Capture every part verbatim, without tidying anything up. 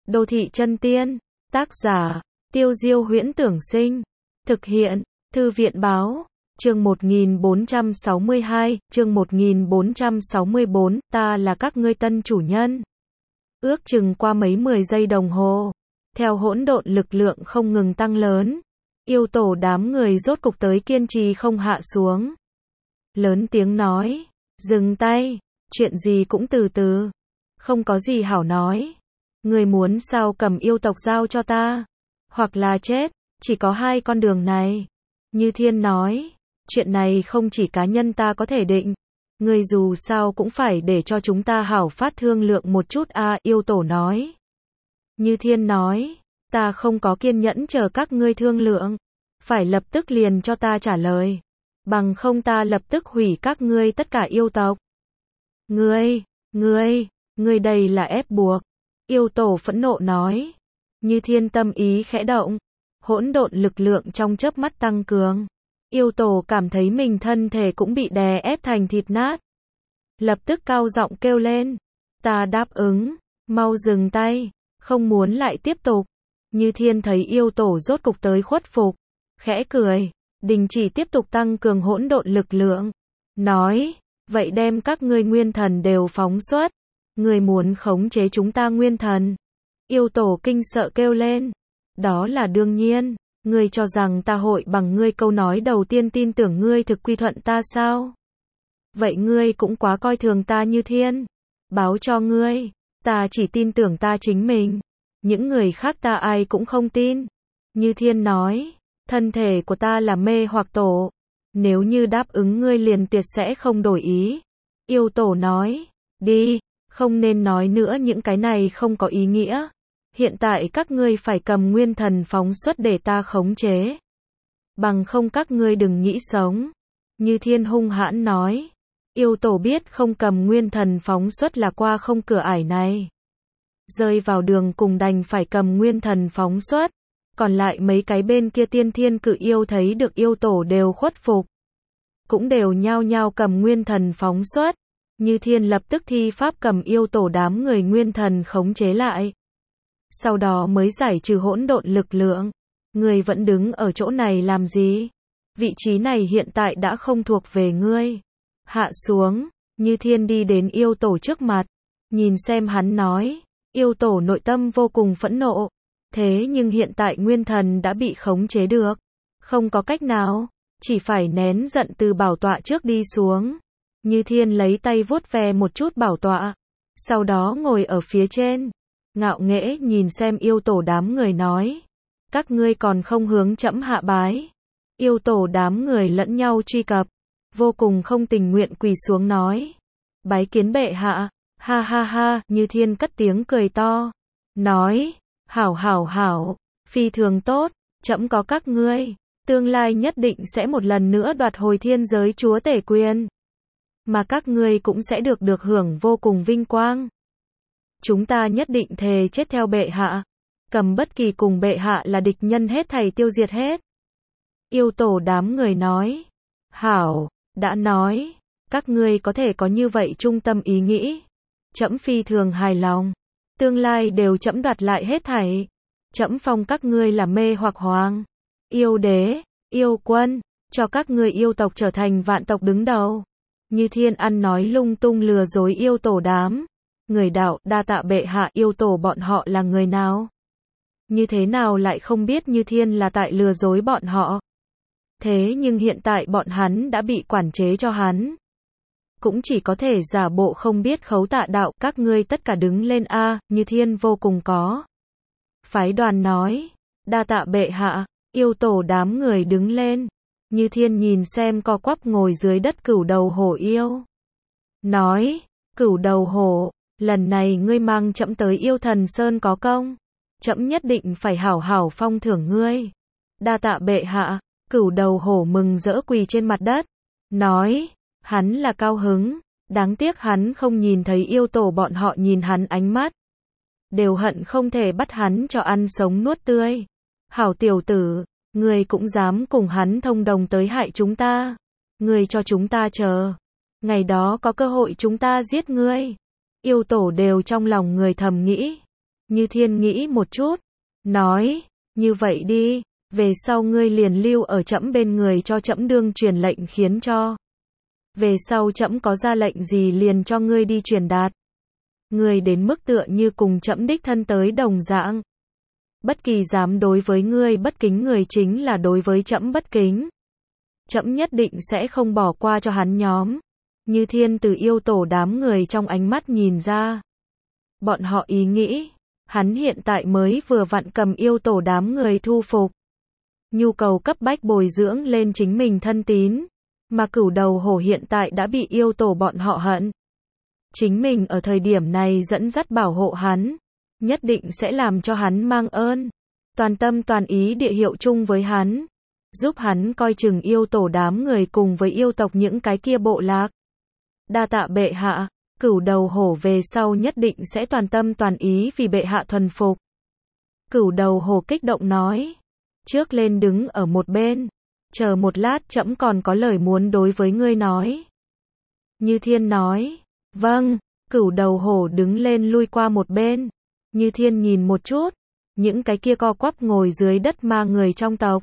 Đô thị chân tiên. Tác giả, Tiêu Diêu Huyễn Tưởng Sinh. Thực hiện, Thư viện Báo. Chương một nghìn bốn trăm sáu mươi hai, chương một nghìn bốn trăm sáu mươi bốn, ta là các ngươi tân chủ nhân. Ước chừng qua mấy mười giây đồng hồ, theo hỗn độn lực lượng không ngừng tăng lớn, yêu tổ đám người rốt cục tới kiên trì không hạ xuống. Lớn tiếng nói, dừng tay, chuyện gì cũng từ từ, không có gì hảo nói. Người muốn sao cầm yêu tộc giao cho ta, hoặc là chết, chỉ có hai con đường này. Như Thiên nói, chuyện này không chỉ cá nhân ta có thể định, người dù sao cũng phải để cho chúng ta hảo phát thương lượng một chút a. À, yêu tổ nói. Như Thiên nói, ta không có kiên nhẫn chờ các ngươi thương lượng, phải lập tức liền cho ta trả lời, bằng không ta lập tức hủy các ngươi tất cả yêu tộc. Ngươi, ngươi, ngươi đây là ép buộc. Yêu tổ phẫn nộ nói. Như Thiên tâm ý khẽ động, hỗn độn lực lượng trong chớp mắt tăng cường. Yêu tổ cảm thấy mình thân thể cũng bị đè ép thành thịt nát. Lập tức cao giọng kêu lên, ta đáp ứng, mau dừng tay, không muốn lại tiếp tục. Như Thiên thấy yêu tổ rốt cục tới khuất phục, khẽ cười, đình chỉ tiếp tục tăng cường hỗn độn lực lượng. Nói, vậy đem các ngươi nguyên thần đều phóng xuất. Người muốn khống chế chúng ta nguyên thần. Yêu tổ kinh sợ kêu lên, đó là đương nhiên. Ngươi cho rằng ta hội bằng ngươi câu nói đầu tiên tin tưởng ngươi thực quy thuận ta sao? Vậy ngươi cũng quá coi thường ta. Như Thiên. Báo cho ngươi, ta chỉ tin tưởng ta chính mình. Những người khác ta ai cũng không tin. Như Thiên nói, thân thể của ta là mê hoặc tổ. Nếu như đáp ứng ngươi liền tuyệt sẽ không đổi ý. Yêu tổ nói, đi, không nên nói nữa, những cái này không có ý nghĩa. Hiện tại các ngươi phải cầm nguyên thần phóng xuất để ta khống chế. Bằng không các ngươi đừng nghĩ sống. Như Thiên hung hãn nói. Yêu tổ biết không cầm nguyên thần phóng xuất là qua không cửa ải này. Rơi vào đường cùng đành phải cầm nguyên thần phóng xuất. Còn lại mấy cái bên kia tiên thiên cự yêu thấy được yêu tổ đều khuất phục, cũng đều nhao nhao cầm nguyên thần phóng xuất. Như Thiên lập tức thi pháp cầm yêu tổ đám người nguyên thần khống chế lại. Sau đó mới giải trừ hỗn độn lực lượng. Ngươi vẫn đứng ở chỗ này làm gì? Vị trí này hiện tại đã không thuộc về ngươi. Hạ xuống. Như Thiên đi đến yêu tổ trước mặt, nhìn xem hắn nói. Yêu tổ nội tâm vô cùng phẫn nộ. Thế nhưng hiện tại nguyên thần đã bị khống chế được, không có cách nào, chỉ phải nén giận từ bảo tọa trước đi xuống. Như Thiên lấy tay vuốt ve một chút bảo tọa, sau đó ngồi ở phía trên, ngạo nghễ nhìn xem yêu tổ đám người nói, các ngươi còn không hướng trẫm hạ bái. Yêu tổ đám người lẫn nhau truy cập, vô cùng không tình nguyện quỳ xuống nói, bái kiến bệ hạ. Ha ha ha. Như Thiên cất tiếng cười to, nói, hảo hảo hảo, phi thường tốt, trẫm có các ngươi, tương lai nhất định sẽ một lần nữa đoạt hồi thiên giới chúa tể quyền, mà các ngươi cũng sẽ được được hưởng vô cùng vinh quang. Chúng ta nhất định thề chết theo bệ hạ, cầm bất kỳ cùng bệ hạ là địch nhân hết thảy tiêu diệt hết. Yêu tổ đám người nói, hảo, đã nói, các ngươi có thể có như vậy trung tâm ý nghĩ, trẫm phi thường hài lòng. Tương lai đều trẫm đoạt lại hết thảy. Trẫm phong các ngươi là mê hoặc hoàng, yêu đế, yêu quân, cho các ngươi yêu tộc trở thành vạn tộc đứng đầu. Như Thiên ăn nói lung tung lừa dối yêu tổ đám người đạo. Đa tạ bệ hạ. Yêu tổ bọn họ là người nào? Như thế nào lại không biết Như Thiên là tại lừa dối bọn họ? Thế nhưng hiện tại bọn hắn đã bị quản chế cho hắn, cũng chỉ có thể giả bộ không biết khấu tạ đạo. Các ngươi tất cả đứng lên a. À, Như Thiên vô cùng có phái đoàn nói, đa tạ bệ hạ. Yêu tổ đám người đứng lên. Như Thiên nhìn xem co quắp ngồi dưới đất cửu đầu hổ yêu, nói, cửu đầu hổ, lần này ngươi mang trẫm tới yêu thần sơn có công, trẫm nhất định phải hảo hảo phong thưởng ngươi. Đa tạ bệ hạ. Cửu đầu hổ mừng rỡ quỳ trên mặt đất, nói, hắn là cao hứng, đáng tiếc hắn không nhìn thấy yêu tổ bọn họ nhìn hắn ánh mắt, đều hận không thể bắt hắn cho ăn sống nuốt tươi. Hảo tiểu tử, ngươi cũng dám cùng hắn thông đồng tới hại chúng ta. Ngươi cho chúng ta chờ, ngày đó có cơ hội chúng ta giết ngươi. Yêu tổ đều trong lòng người thầm nghĩ, Như Thiên nghĩ một chút, nói, như vậy đi, về sau ngươi liền lưu ở trẫm bên người cho trẫm đương truyền lệnh khiến cho. Về sau trẫm có ra lệnh gì liền cho ngươi đi truyền đạt. Ngươi đến mức tựa như cùng trẫm đích thân tới đồng dạng. Bất kỳ dám đối với ngươi bất kính người chính là đối với trẫm bất kính. Trẫm nhất định sẽ không bỏ qua cho hắn nhóm. Như Thiên từ yêu tổ đám người trong ánh mắt nhìn ra. Bọn họ ý nghĩ, hắn hiện tại mới vừa vặn cầm yêu tổ đám người thu phục. Nhu cầu cấp bách bồi dưỡng lên chính mình thân tín. Mà Cửu Đầu Hổ hiện tại đã bị yêu tổ bọn họ hận. Chính mình ở thời điểm này dẫn dắt bảo hộ hắn. Nhất định sẽ làm cho hắn mang ơn. Toàn tâm toàn ý địa hiệu chung với hắn. Giúp hắn coi chừng yêu tổ đám người cùng với yêu tộc những cái kia bộ lạc. Đa tạ bệ hạ, Cửu Đầu Hổ về sau nhất định sẽ toàn tâm toàn ý vì bệ hạ thuần phục. Cửu Đầu Hổ kích động nói. Trước lên đứng ở một bên. Chờ một lát trẫm còn có lời muốn đối với ngươi nói. Như Thiên nói. Vâng, Cửu Đầu Hổ đứng lên lui qua một bên. Như Thiên nhìn một chút. Những cái kia co quắp ngồi dưới đất ma người trong tộc.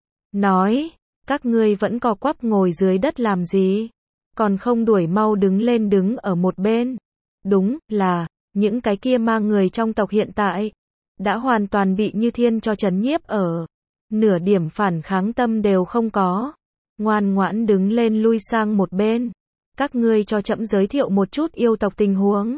Nói, các ngươi vẫn co quắp ngồi dưới đất làm gì? Còn không đuổi mau đứng lên đứng ở một bên. Đúng là, những cái kia ma người trong tộc hiện tại, đã hoàn toàn bị Như Thiên cho trấn nhiếp ở. Nửa điểm phản kháng tâm đều không có. Ngoan ngoãn đứng lên lui sang một bên. Các ngươi cho trẫm giới thiệu một chút yêu tộc tình huống.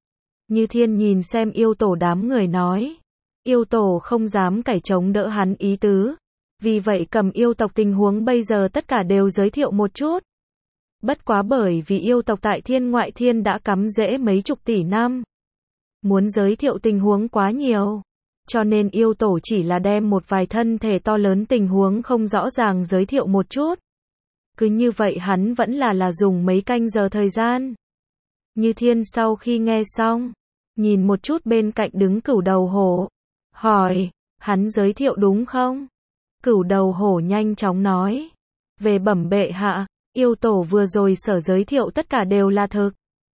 Như Thiên nhìn xem yêu tổ đám người nói. Yêu tổ không dám cãi chống đỡ hắn ý tứ. Vì vậy cầm yêu tộc tình huống bây giờ tất cả đều giới thiệu một chút. Bất quá bởi vì yêu tộc tại thiên ngoại thiên đã cắm rễ mấy chục tỷ năm. Muốn giới thiệu tình huống quá nhiều. Cho nên yêu tổ chỉ là đem một vài thân thể to lớn tình huống không rõ ràng giới thiệu một chút. Cứ như vậy hắn vẫn là là dùng mấy canh giờ thời gian. Như Thiên sau khi nghe xong, nhìn một chút bên cạnh đứng Cửu Đầu Hổ. Hỏi, hắn giới thiệu đúng không? Cửu Đầu Hổ nhanh chóng nói. Về bẩm bệ hạ, yêu tổ vừa rồi sở giới thiệu tất cả đều là thực.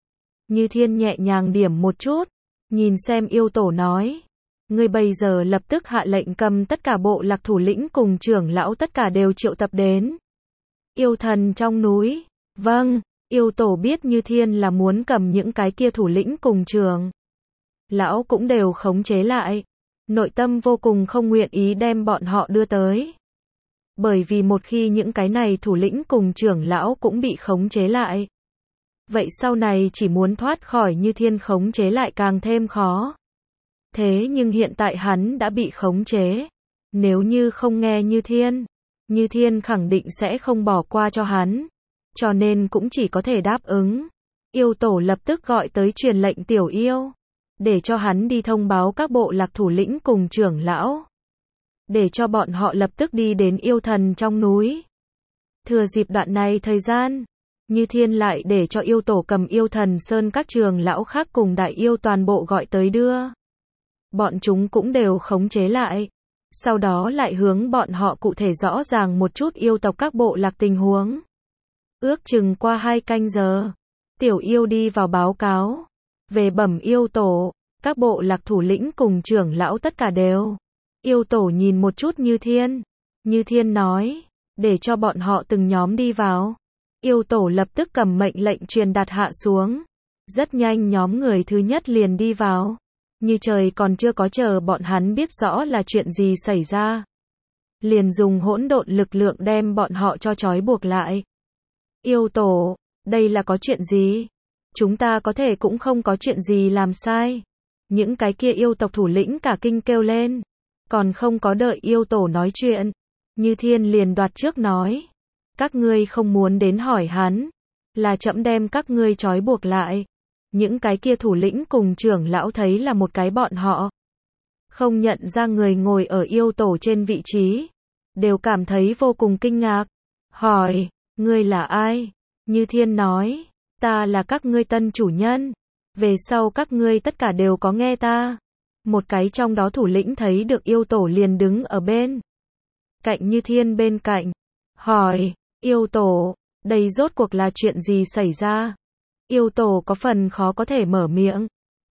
Như Thiên nhẹ nhàng điểm một chút, nhìn xem yêu tổ nói. Ngươi bây giờ lập tức hạ lệnh cầm tất cả bộ lạc thủ lĩnh cùng trưởng lão tất cả đều triệu tập đến. Yêu thần trong núi. Vâng, yêu tổ biết Như Thiên là muốn cầm những cái kia thủ lĩnh cùng trưởng lão cũng đều khống chế lại. Nội tâm vô cùng không nguyện ý đem bọn họ đưa tới. Bởi vì một khi những cái này thủ lĩnh cùng trưởng lão cũng bị khống chế lại. Vậy sau này chỉ muốn thoát khỏi Như Thiên khống chế lại càng thêm khó. Thế nhưng hiện tại hắn đã bị khống chế. Nếu như không nghe Như Thiên, Như Thiên khẳng định sẽ không bỏ qua cho hắn. Cho nên cũng chỉ có thể đáp ứng. Yêu tổ lập tức gọi tới truyền lệnh tiểu yêu. Để cho hắn đi thông báo các bộ lạc thủ lĩnh cùng trưởng lão. Để cho bọn họ lập tức đi đến yêu thần trong núi. Thừa dịp đoạn này thời gian, Như Thiên lại để cho yêu tổ cầm yêu thần sơn các trường lão khác cùng đại yêu toàn bộ gọi tới đưa. Bọn chúng cũng đều khống chế lại. Sau đó lại hướng bọn họ cụ thể rõ ràng một chút yêu tộc các bộ lạc tình huống. Ước chừng qua hai canh giờ, tiểu yêu đi vào báo cáo. Về bẩm yêu tổ, các bộ lạc thủ lĩnh cùng trưởng lão tất cả đều. Yêu tổ nhìn một chút Như Thiên. Như Thiên nói, để cho bọn họ từng nhóm đi vào. Yêu tổ lập tức cầm mệnh lệnh truyền đạt hạ xuống. Rất nhanh nhóm người thứ nhất liền đi vào. Như trời còn chưa có chờ bọn hắn biết rõ là chuyện gì xảy ra. Liền dùng hỗn độn lực lượng đem bọn họ cho trói buộc lại. Yêu tổ, đây là có chuyện gì? Chúng ta có thể cũng không có chuyện gì làm sai. Những cái kia yêu tộc thủ lĩnh cả kinh kêu lên. Còn không có đợi yêu tổ nói chuyện. Như Thiên liền đoạt trước nói. Các ngươi không muốn đến hỏi hắn. Là trẫm đem các ngươi trói buộc lại. Những cái kia thủ lĩnh cùng trưởng lão thấy là một cái bọn họ. Không nhận ra người ngồi ở yêu tổ trên vị trí. Đều cảm thấy vô cùng kinh ngạc. Hỏi, ngươi là ai? Như Thiên nói, ta là các ngươi tân chủ nhân. Về sau các ngươi tất cả đều có nghe ta. Một cái trong đó thủ lĩnh thấy được yêu tổ liền đứng ở bên cạnh Như Thiên bên cạnh. Hỏi, yêu tổ, đây rốt cuộc là chuyện gì xảy ra? Yêu tổ có phần khó có thể mở miệng.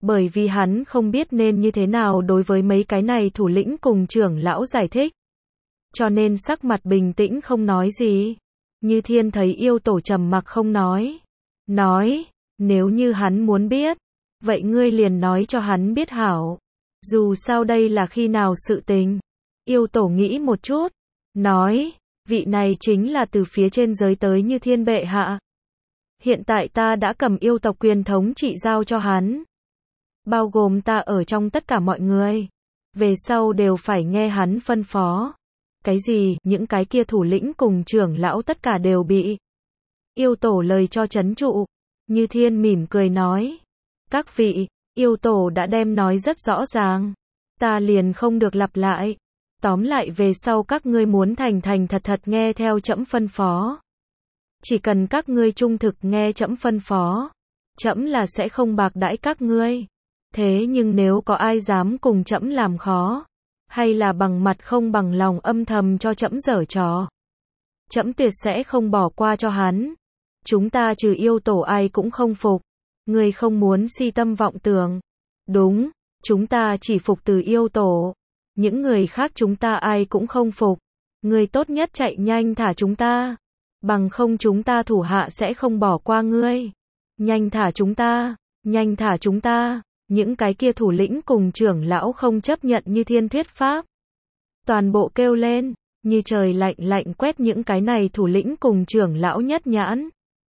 Bởi vì hắn không biết nên như thế nào đối với mấy cái này thủ lĩnh cùng trưởng lão giải thích. Cho nên sắc mặt bình tĩnh không nói gì. Như Thiên thấy yêu tổ trầm mặc không nói. Nói, nếu như hắn muốn biết, vậy ngươi liền nói cho hắn biết hảo. Dù sao đây là khi nào sự tình. Yêu tổ nghĩ một chút. Nói, vị này chính là từ phía trên giới tới Như Thiên bệ hạ. Hiện tại ta đã cầm yêu tộc quyền thống trị giao cho hắn. Bao gồm ta ở trong tất cả mọi người. Về sau đều phải nghe hắn phân phó. Cái gì, những cái kia thủ lĩnh cùng trưởng lão tất cả đều bị yêu tổ lời cho trấn trụ. Như Thiên mỉm cười nói. Các vị, yêu tổ đã đem nói rất rõ ràng. Ta liền không được lặp lại. Tóm lại về sau các ngươi muốn thành thành thật thật nghe theo trẫm phân phó. Chỉ cần các ngươi trung thực nghe trẫm phân phó, trẫm là sẽ không bạc đãi các ngươi. Thế nhưng nếu có ai dám cùng trẫm làm khó, hay là bằng mặt không bằng lòng âm thầm cho trẫm giở trò, trẫm tuyệt sẽ không bỏ qua cho hắn. Chúng ta trừ yêu tổ ai cũng không phục. Ngươi không muốn si tâm vọng tưởng. Đúng, chúng ta chỉ phục từ yêu tổ. Những người khác chúng ta ai cũng không phục. Ngươi tốt nhất chạy nhanh thả chúng ta. Bằng không chúng ta thủ hạ sẽ không bỏ qua ngươi. Nhanh thả chúng ta, nhanh thả chúng ta. Những cái kia thủ lĩnh cùng trưởng lão không chấp nhận Như Thiên thuyết pháp. Toàn bộ kêu lên, như trời lạnh lạnh quét những cái này thủ lĩnh cùng trưởng lão nhất nhãn.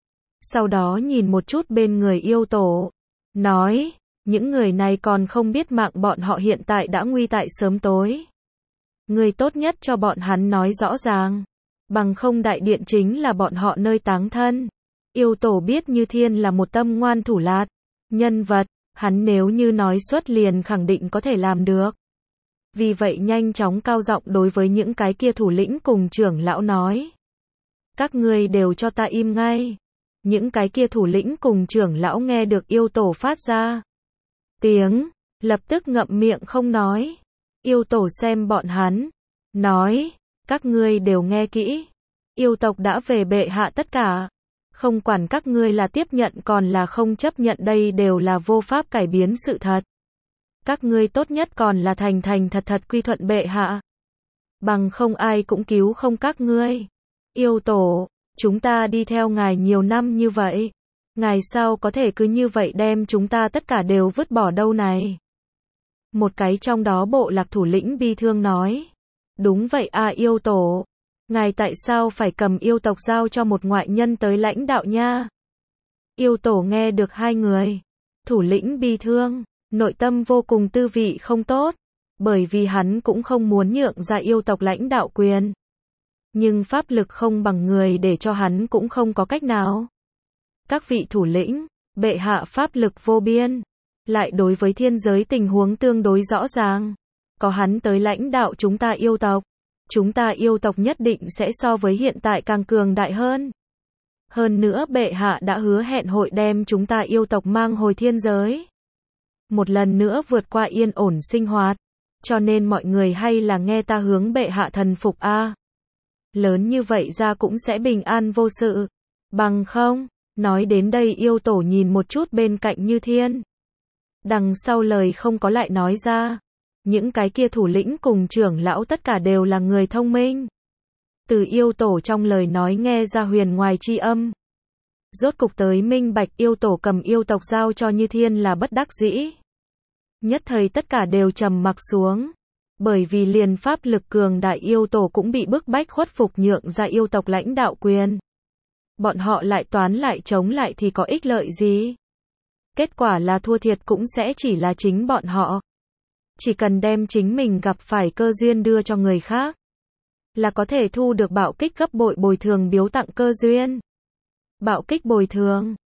Sau đó nhìn một chút bên người yêu tổ. Nói, những người này còn không biết mạng bọn họ hiện tại đã nguy tại sớm tối. Người tốt nhất cho bọn hắn nói rõ ràng. Bằng không đại điện chính là bọn họ nơi táng thân. Yêu tổ biết Như Thiên là một tâm ngoan thủ lạt nhân vật. Hắn nếu như nói xuất liền khẳng định có thể làm được. Vì vậy nhanh chóng cao giọng đối với những cái kia thủ lĩnh cùng trưởng lão nói. Các ngươi đều cho ta im ngay. Những cái kia thủ lĩnh cùng trưởng lão nghe được yêu tổ phát ra tiếng, lập tức ngậm miệng không nói. Yêu tổ xem bọn hắn, nói, các ngươi đều nghe kỹ. Yêu tộc đã về bệ hạ tất cả. Không quản các ngươi là tiếp nhận còn là không chấp nhận, đây đều là vô pháp cải biến sự thật. Các ngươi tốt nhất còn là thành thành thật thật quy thuận bệ hạ. Bằng không ai cũng cứu không các ngươi. Yêu tổ, chúng ta đi theo ngài nhiều năm như vậy. Ngài sao có thể cứ như vậy đem chúng ta tất cả đều vứt bỏ đâu này? Một cái trong đó bộ lạc thủ lĩnh bi thương nói. Đúng vậy à yêu tổ. Ngài tại sao phải cầm yêu tộc giao cho một ngoại nhân tới lãnh đạo nha? Yêu tổ nghe được hai người. Thủ lĩnh bi thương, nội tâm vô cùng tư vị không tốt. Bởi vì hắn cũng không muốn nhượng ra yêu tộc lãnh đạo quyền. Nhưng pháp lực không bằng người để cho hắn cũng không có cách nào. Các vị thủ lĩnh, bệ hạ pháp lực vô biên. Lại đối với thiên giới tình huống tương đối rõ ràng. Có hắn tới lãnh đạo chúng ta yêu tộc. Chúng ta yêu tộc nhất định sẽ so với hiện tại càng cường đại hơn. Hơn nữa bệ hạ đã hứa hẹn hội đem chúng ta yêu tộc mang hồi thiên giới. Một lần nữa vượt qua yên ổn sinh hoạt. Cho nên mọi người hay là nghe ta hướng bệ hạ thần phục a. À. Lớn như vậy ra cũng sẽ bình an vô sự. Bằng không, nói đến đây yêu tổ nhìn một chút bên cạnh Như Thiên. Đằng sau lời không có lại nói ra. Những cái kia thủ lĩnh cùng trưởng lão tất cả đều là người thông minh. Từ yêu tổ trong lời nói nghe ra huyền ngoài chi âm. Rốt cục tới minh bạch yêu tổ cầm yêu tộc giao cho Như Thiên là bất đắc dĩ. Nhất thời tất cả đều trầm mặc xuống. Bởi vì liền pháp lực cường đại yêu tổ cũng bị bức bách khuất phục nhượng ra yêu tộc lãnh đạo quyền. Bọn họ lại toán lại chống lại thì có ích lợi gì? Kết quả là thua thiệt cũng sẽ chỉ là chính bọn họ. Chỉ cần đem chính mình gặp phải cơ duyên đưa cho người khác, là có thể thu được bạo kích gấp bội bồi thường biếu tặng cơ duyên. Bạo kích bồi thường,